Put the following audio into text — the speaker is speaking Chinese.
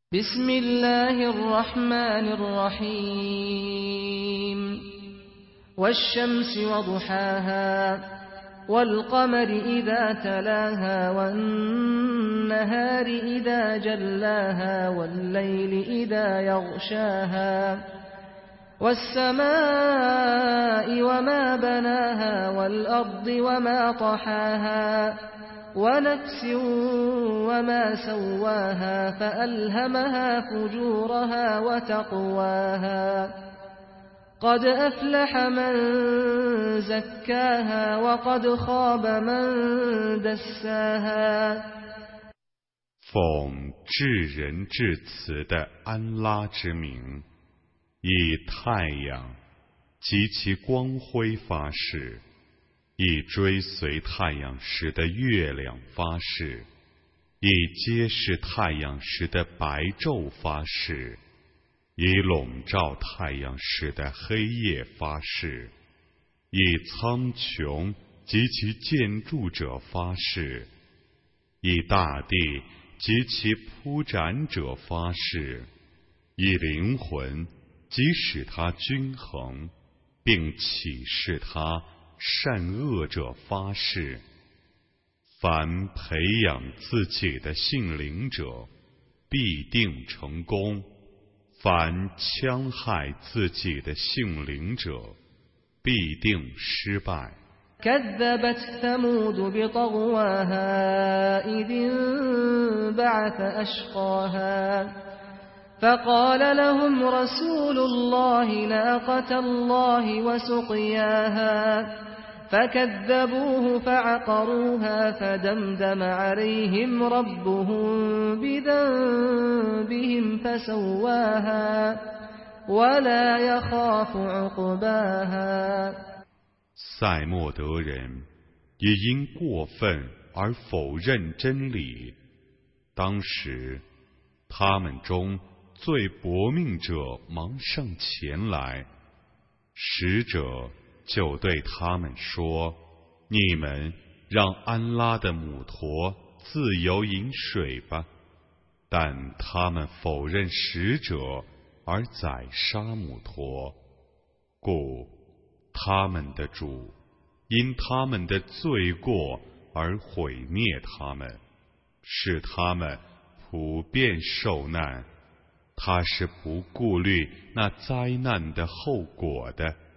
بسم الله الرحمن الرحيم والشمس وضحاها والقمر إذا تلاها والنهار إذا جلاها والليل إذا يغشاها والسماء وما بناها والأرض وما طحاها ونفس وما سواها فألهمها فجورها وتقواها قد أفلح من زكاها وقد خاب من دساها 奉至仁至慈的安拉之名，以太阳及其光辉发誓，以追随太阳时的月亮发誓，以揭示太阳时的白昼发誓，以笼罩太阳时的黑夜发誓，以苍穹及其建筑者发誓，以大地及其铺展者发誓，以灵魂即使它均衡，并启示它善恶者发誓。凡培养自己的信灵者必定成功，凡戕害自己的信灵者必定失败。 كذبت ثمود بطغواها إذ انبعث أشقاها فقال لهم رسول الله ناقة الله وسقياها فكذبوه فعقروها فدمدم عليهم ربهم بذنبهم فسواها ولا يخاف عقباها。 塞莫德人也因过分而否认真理，当时他们中最薄命者忙上前来，使者就对他们说：你们让安拉的母驼自由饮水吧。但他们否认使者而宰杀母驼，故他们的主因他们的罪过而毁灭他们，使他们普遍受难。他是不顾虑那灾难的后果的。